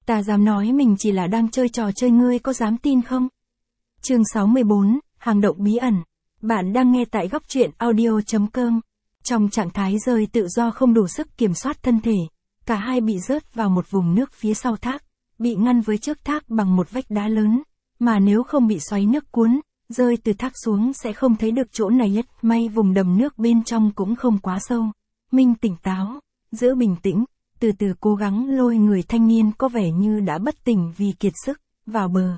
Ta dám nói mình chỉ là đang chơi trò chơi, ngươi có dám tin không? Chương 64, hang động bí ẩn. Bạn đang nghe tại góc truyện audio.com. Trong trạng thái rơi tự do không đủ sức kiểm soát thân thể, cả hai bị rớt vào một vùng nước phía sau thác, bị ngăn với trước thác bằng một vách đá lớn, mà nếu không bị xoáy nước cuốn, rơi từ thác xuống sẽ không thấy được chỗ này hết. May vùng đầm nước bên trong cũng không quá sâu. Minh tỉnh táo, giữ bình tĩnh, từ từ cố gắng lôi người thanh niên có vẻ như đã bất tỉnh vì kiệt sức, vào bờ.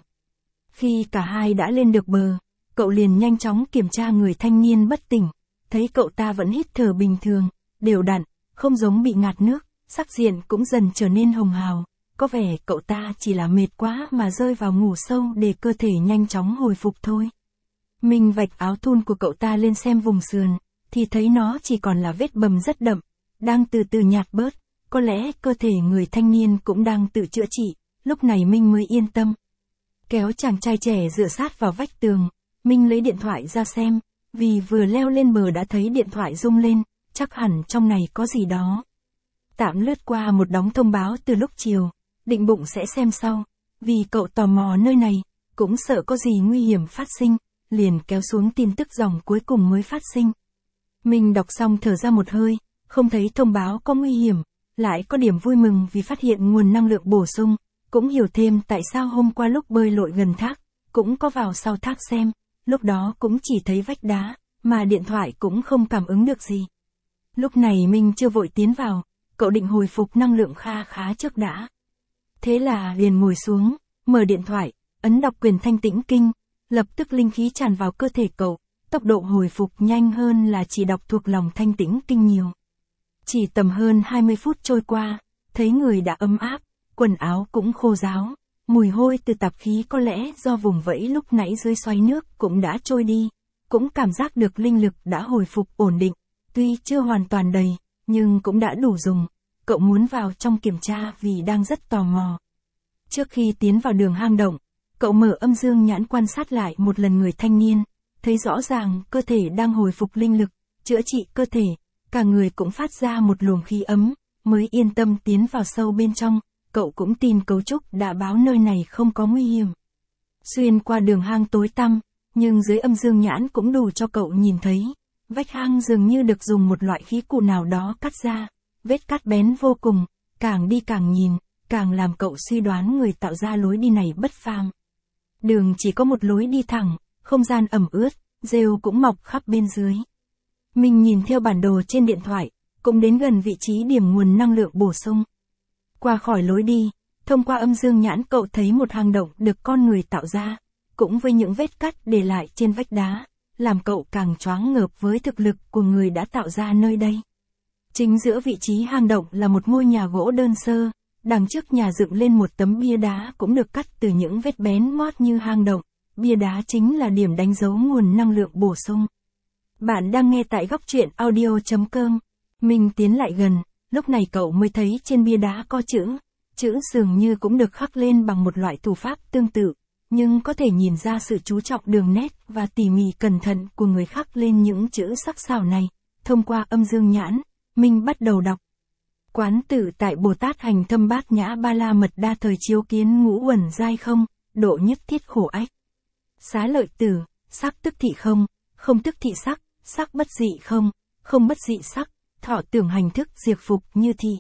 Khi cả hai đã lên được bờ, cậu liền nhanh chóng kiểm tra người thanh niên bất tỉnh, thấy cậu ta vẫn hít thở bình thường, đều đặn, không giống bị ngạt nước, sắc diện cũng dần trở nên hồng hào, có vẻ cậu ta chỉ là mệt quá mà rơi vào ngủ sâu để cơ thể nhanh chóng hồi phục thôi. Mình vạch áo thun của cậu ta lên xem vùng sườn, thì thấy nó chỉ còn là vết bầm rất đậm, đang từ từ nhạt bớt, có lẽ cơ thể người thanh niên cũng đang tự chữa trị, lúc này Minh mới yên tâm. Kéo chàng trai trẻ dựa sát vào vách tường, Minh lấy điện thoại ra xem, vì vừa leo lên bờ đã thấy điện thoại rung lên, chắc hẳn trong này có gì đó. Tạm lướt qua một đống thông báo từ lúc chiều, định bụng sẽ xem sau, vì cậu tò mò nơi này, cũng sợ có gì nguy hiểm phát sinh, liền kéo xuống tin tức dòng cuối cùng mới phát sinh. Mình đọc xong thở ra một hơi, không thấy thông báo có nguy hiểm, lại có điểm vui mừng vì phát hiện nguồn năng lượng bổ sung, cũng hiểu thêm tại sao hôm qua lúc bơi lội gần thác, cũng có vào sau thác xem, lúc đó cũng chỉ thấy vách đá, mà điện thoại cũng không cảm ứng được gì. Lúc này mình chưa vội tiến vào, cậu định hồi phục năng lượng kha khá trước đã. Thế là liền ngồi xuống, mở điện thoại, ấn đọc quyền thanh tĩnh kinh, lập tức linh khí tràn vào cơ thể cậu, tốc độ hồi phục nhanh hơn là chỉ đọc thuộc lòng thanh tĩnh kinh nhiều. Chỉ tầm hơn 20 phút trôi qua, thấy người đã ấm áp, quần áo cũng khô ráo, mùi hôi từ tạp khí có lẽ do vùng vẫy lúc nãy dưới xoáy nước cũng đã trôi đi, cũng cảm giác được linh lực đã hồi phục ổn định, tuy chưa hoàn toàn đầy, nhưng cũng đã đủ dùng. Cậu muốn vào trong kiểm tra vì đang rất tò mò. Trước khi tiến vào đường hang động, cậu mở âm dương nhãn quan sát lại một lần người thanh niên, thấy rõ ràng cơ thể đang hồi phục linh lực, chữa trị cơ thể, cả người cũng phát ra một luồng khí ấm, mới yên tâm tiến vào sâu bên trong. Cậu cũng tin cấu trúc đã báo nơi này không có nguy hiểm. Xuyên qua đường hang tối tăm, nhưng dưới âm dương nhãn cũng đủ cho cậu nhìn thấy, vách hang dường như được dùng một loại khí cụ nào đó cắt ra, vết cắt bén vô cùng, càng đi càng nhìn, càng làm cậu suy đoán người tạo ra lối đi này bất phàm. Đường chỉ có một lối đi thẳng, không gian ẩm ướt, rêu cũng mọc khắp bên dưới. Mình nhìn theo bản đồ trên điện thoại, cũng đến gần vị trí điểm nguồn năng lượng bổ sung. Qua khỏi lối đi, thông qua âm dương nhãn cậu thấy một hang động được con người tạo ra, cũng với những vết cắt để lại trên vách đá, làm cậu càng choáng ngợp với thực lực của người đã tạo ra nơi đây. Chính giữa vị trí hang động là một ngôi nhà gỗ đơn sơ, đằng trước nhà dựng lên một tấm bia đá cũng được cắt từ những vết bén mót như hang động, bia đá chính là điểm đánh dấu nguồn năng lượng bổ sung. Bạn đang nghe tại góc truyện audio.com. Mình tiến lại gần, lúc này cậu mới thấy trên bia đá có chữ dường như cũng được khắc lên bằng một loại thủ pháp tương tự, nhưng có thể nhìn ra sự chú trọng đường nét và tỉ mỉ cẩn thận của người khắc lên những chữ sắc sảo này. Thông qua âm dương nhãn, mình bắt đầu đọc. Quán tử tại Bồ Tát hành thâm bát nhã ba la mật đa thời chiếu kiến ngũ uẩn giai không, độ nhất thiết khổ ách. Xá lợi tử, sắc tức thị không, không tức thị sắc, sắc bất dị không, không bất dị sắc, thọ tưởng hành thức diệt phục như thị.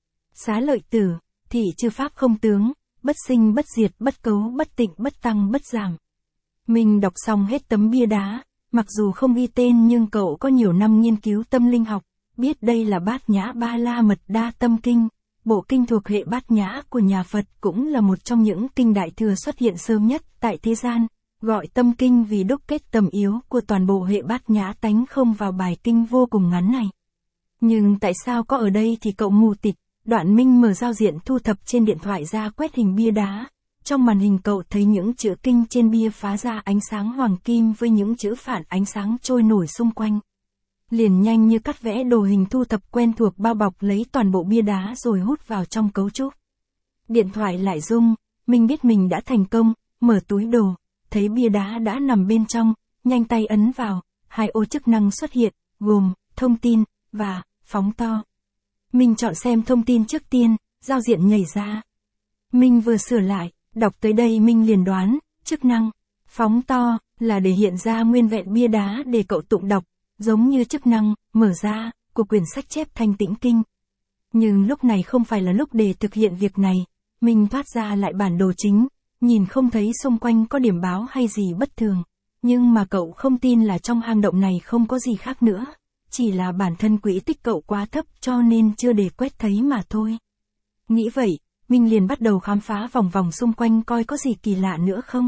Xá lợi tử, thị chư pháp không tướng, bất sinh bất diệt bất cấu bất tịnh bất tăng bất giảm. Mình đọc xong hết tấm bia đá, mặc dù không ghi tên nhưng cậu có nhiều năm nghiên cứu tâm linh học, biết đây là bát nhã ba la mật đa tâm kinh, bộ kinh thuộc hệ bát nhã của nhà Phật, cũng là một trong những kinh đại thừa xuất hiện sớm nhất tại thế gian, gọi tâm kinh vì đúc kết tầm yếu của toàn bộ hệ bát nhã tánh không vào bài kinh vô cùng ngắn này. Nhưng tại sao có ở đây thì cậu mù tịt. Đoạn Minh mở giao diện thu thập trên điện thoại ra quét hình bia đá. Trong màn hình cậu thấy những chữ kinh trên bia phá ra ánh sáng hoàng kim với những chữ phản ánh sáng trôi nổi xung quanh. Liền nhanh như cắt vẽ đồ hình thu thập quen thuộc bao bọc lấy toàn bộ bia đá rồi hút vào trong cấu trúc. Điện thoại lại rung, Minh biết mình đã thành công, mở túi đồ, thấy bia đá đã nằm bên trong, nhanh tay ấn vào, hai ô chức năng xuất hiện, gồm thông tin và phóng to. Mình chọn xem thông tin trước tiên, giao diện nhảy ra. Minh vừa sửa lại, đọc tới đây Minh liền đoán, chức năng, phóng to, là để hiện ra nguyên vẹn bia đá để cậu tụng đọc, giống như chức năng, mở ra, của quyển sách chép Thanh Tĩnh Kinh. Nhưng lúc này không phải là lúc để thực hiện việc này, Minh thoát ra lại bản đồ chính, nhìn không thấy xung quanh có điểm báo hay gì bất thường. Nhưng mà cậu không tin là trong hang động này không có gì khác nữa, chỉ là bản thân quỹ tích cậu quá thấp cho nên chưa để quét thấy mà thôi. Nghĩ vậy, Minh liền bắt đầu khám phá vòng vòng xung quanh coi có gì kỳ lạ nữa không.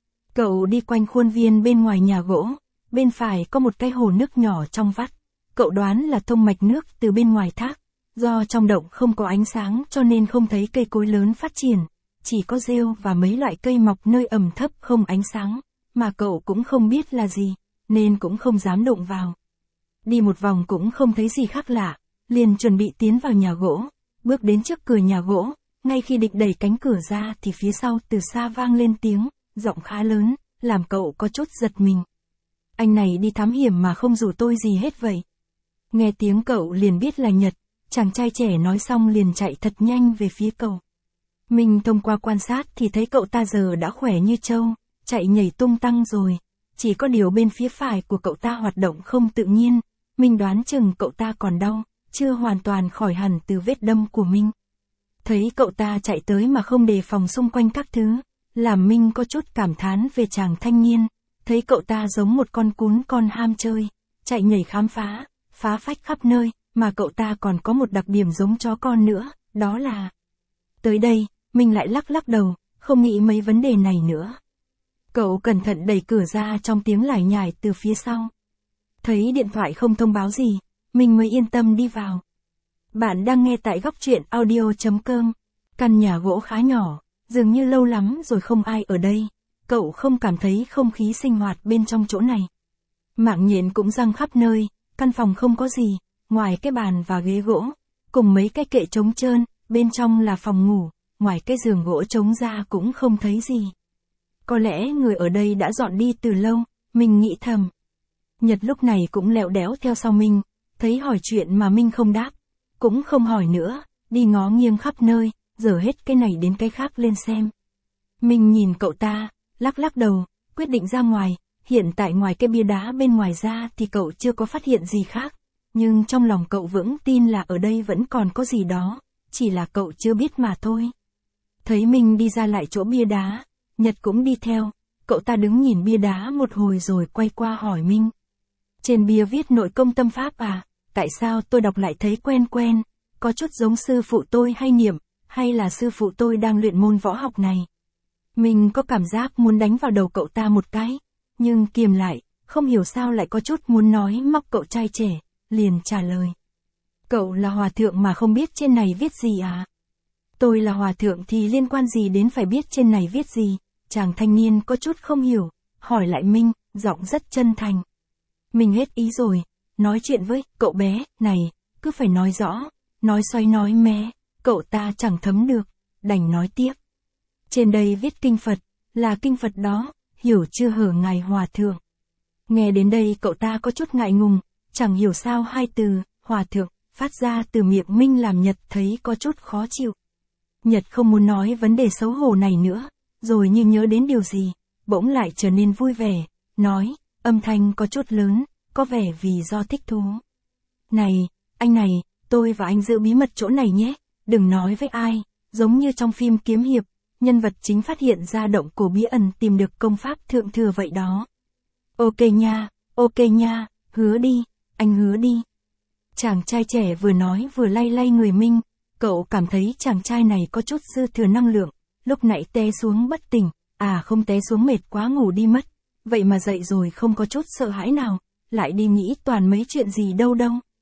Cậu đi quanh khuôn viên bên ngoài nhà gỗ, bên phải có một cái hồ nước nhỏ trong vắt. Cậu đoán là thông mạch nước từ bên ngoài thác, do trong động không có ánh sáng cho nên không thấy cây cối lớn phát triển, chỉ có rêu và mấy loại cây mọc nơi ẩm thấp không ánh sáng, mà cậu cũng không biết là gì, nên cũng không dám đụng vào. Đi một vòng cũng không thấy gì khác lạ, liền chuẩn bị tiến vào nhà gỗ, bước đến trước cửa nhà gỗ, ngay khi định đẩy cánh cửa ra thì phía sau từ xa vang lên tiếng, giọng khá lớn, làm cậu có chút giật mình. Anh này đi thám hiểm mà không rủ tôi gì hết vậy. Nghe tiếng cậu liền biết là Nhật, chàng trai trẻ nói xong liền chạy thật nhanh về phía cậu. Mình thông qua quan sát thì thấy cậu ta giờ đã khỏe như trâu, chạy nhảy tung tăng rồi. Chỉ có điều bên phía phải của cậu ta hoạt động không tự nhiên, mình đoán chừng cậu ta còn đau, chưa hoàn toàn khỏi hẳn từ vết đâm của mình. Thấy cậu ta chạy tới mà không đề phòng xung quanh các thứ, làm Minh có chút cảm thán về chàng thanh niên, thấy cậu ta giống một con cún con ham chơi, chạy nhảy khám phá, phá phách khắp nơi, mà cậu ta còn có một đặc điểm giống chó con nữa, đó là... Tới đây, Minh lại lắc lắc đầu, không nghĩ mấy vấn đề này nữa. Cậu cẩn thận đẩy cửa ra trong tiếng lải nhải từ phía sau. Thấy điện thoại không thông báo gì, mình mới yên tâm đi vào. Bạn đang nghe tại góc truyện audio.com. Căn nhà gỗ khá nhỏ, dường như lâu lắm rồi không ai ở đây. Cậu không cảm thấy không khí sinh hoạt bên trong chỗ này. Mạng nhện cũng răng khắp nơi, căn phòng không có gì, ngoài cái bàn và ghế gỗ, cùng mấy cái kệ trống trơn, bên trong là phòng ngủ, ngoài cái giường gỗ trống ra cũng không thấy gì. Có lẽ người ở đây đã dọn đi từ lâu, mình nghĩ thầm. Nhật lúc này cũng lẹo đéo theo sau mình, thấy hỏi chuyện mà mình không đáp, cũng không hỏi nữa, đi ngó nghiêng khắp nơi, dở hết cái này đến cái khác lên xem. Mình nhìn cậu ta, lắc lắc đầu, quyết định ra ngoài, hiện tại ngoài cái bia đá bên ngoài ra thì cậu chưa có phát hiện gì khác, nhưng trong lòng cậu vững tin là ở đây vẫn còn có gì đó, chỉ là cậu chưa biết mà thôi. Thấy mình đi ra lại chỗ bia đá, Nhật cũng đi theo, cậu ta đứng nhìn bia đá một hồi rồi quay qua hỏi Minh. Trên bia viết nội công tâm pháp à, tại sao tôi đọc lại thấy quen quen, có chút giống sư phụ tôi hay niệm, hay là sư phụ tôi đang luyện môn võ học này. Mình có cảm giác muốn đánh vào đầu cậu ta một cái, nhưng kiềm lại, không hiểu sao lại có chút muốn nói móc cậu trai trẻ, liền trả lời. Cậu là hòa thượng mà không biết trên này viết gì à? Tôi là hòa thượng thì liên quan gì đến phải biết trên này viết gì? Chàng thanh niên có chút không hiểu, hỏi lại Minh, giọng rất chân thành. Mình hết ý rồi, nói chuyện với cậu bé này, cứ phải nói rõ, nói xoay nói mé, cậu ta chẳng thấm được, đành nói tiếp. Trên đây viết kinh Phật, là kinh Phật đó, hiểu chưa hở ngài hòa thượng. Nghe đến đây cậu ta có chút ngại ngùng, chẳng hiểu sao hai từ, hòa thượng, phát ra từ miệng Minh làm Nhật thấy có chút khó chịu. Nhật không muốn nói vấn đề xấu hổ này nữa, rồi như nhớ đến điều gì, bỗng lại trở nên vui vẻ, nói, âm thanh có chút lớn, có vẻ vì do thích thú. Này, anh này, tôi và anh giữ bí mật chỗ này nhé, đừng nói với ai, giống như trong phim kiếm hiệp, nhân vật chính phát hiện ra động cổ bí ẩn tìm được công pháp thượng thừa vậy đó. Ok nha, hứa đi, anh hứa đi. Chàng trai trẻ vừa nói vừa lay lay người Minh, cậu cảm thấy chàng trai này có chút dư thừa năng lượng, lúc nãy té xuống bất tỉnh, không té xuống mệt quá ngủ đi mất, vậy mà dậy rồi không có chút sợ hãi nào, lại đi nghĩ toàn mấy chuyện gì đâu.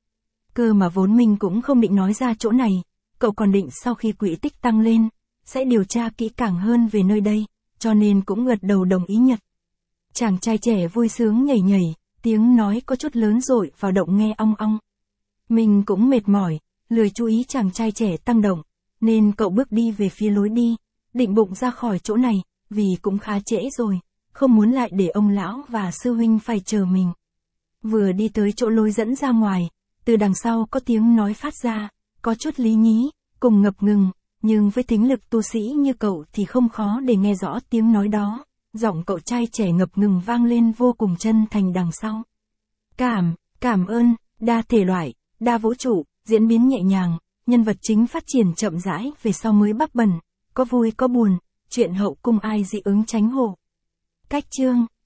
Cơ mà vốn mình cũng không định nói ra chỗ này, cậu còn định sau khi quỹ tích tăng lên, sẽ điều tra kỹ càng hơn về nơi đây, cho nên cũng gật đầu đồng ý Nhật. Chàng trai trẻ vui sướng nhảy nhảy, tiếng nói có chút lớn rội vào động nghe ong ong. Mình cũng mệt mỏi, lười chú ý chàng trai trẻ tăng động, nên cậu bước đi về phía lối đi, định bụng ra khỏi chỗ này, vì cũng khá trễ rồi, không muốn lại để ông lão và sư huynh phải chờ mình. Vừa đi tới chỗ lối dẫn ra ngoài, từ đằng sau có tiếng nói phát ra, có chút lý nhí, cùng ngập ngừng, Nhưng với thính lực tu sĩ như cậu thì không khó để nghe rõ tiếng nói đó. Giọng cậu trai trẻ ngập ngừng vang lên vô cùng chân thành đằng sau. Cảm ơn, đa thể loại, đa vũ trụ, diễn biến nhẹ nhàng, nhân vật chính phát triển chậm rãi về sau mới bắc bần, có vui có buồn, chuyện hậu cung ai dị ứng tránh hổ. Cách chương